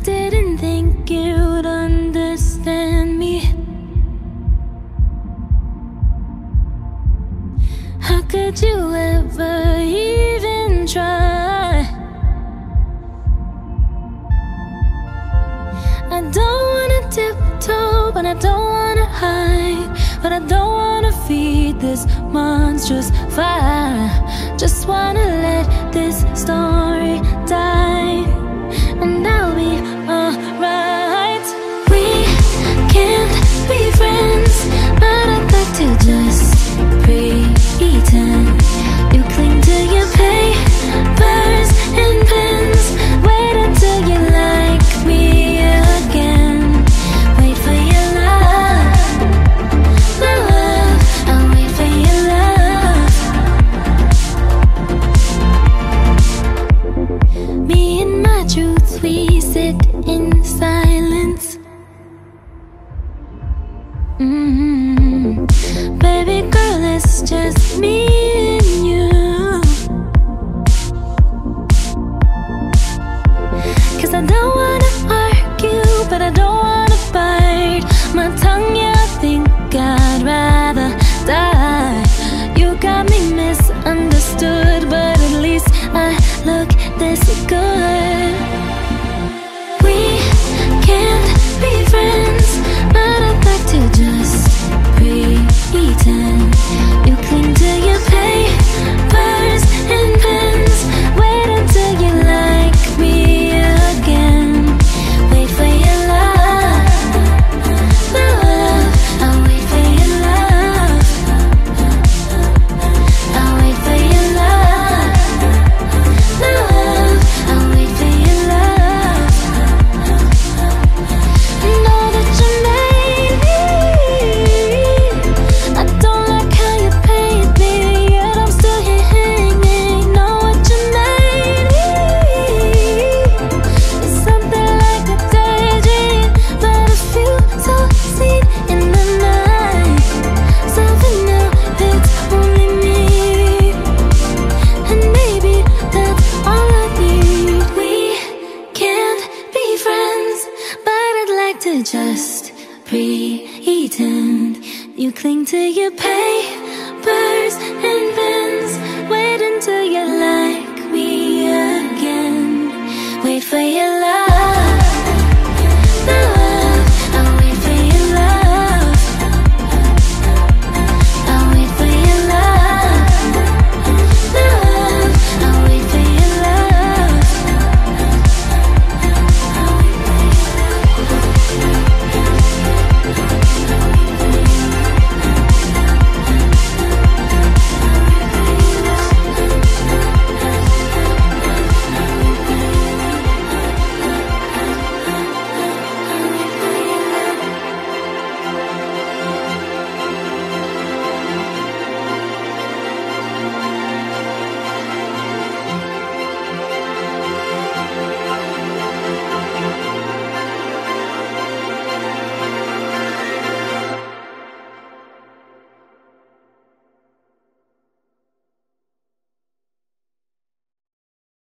didn't think you'd understand me. How could you ever even try? I don't wanna tiptoe, but I don't wanna hide. But I don't wanna feed this monstrous fire. Just wanna let this story die, and I'll be alright. We can't be friends, but I'd like to just pretend. You cling to your papers and pens. Wait until you like me again. Wait for your love, my love. I'll wait for your love. Me and my truth, we sit in silence. Baby girl, it's just me and you. 'Cause I don't wanna argue, but I don't wanna bite my tongue. Yeah, I think I'd rather die. You got me misunderstood, but at least I look this good. We can't be friends, but I'd like to just pretend. You cling to your papers and pens. Wait until you like me again. Wait for your love, my love. I'll wait for your love. I'll wait for your love, my love. I'll wait for your love. Know that you made me. I don't like how you paid me, yet I'm still here hanging. Know what you made me. It's something like a daydream, but a few so seen in the night. Something now that's only me, and maybe that's all I need. We can't be friends, but I'd like to just pretend. You cling to your past.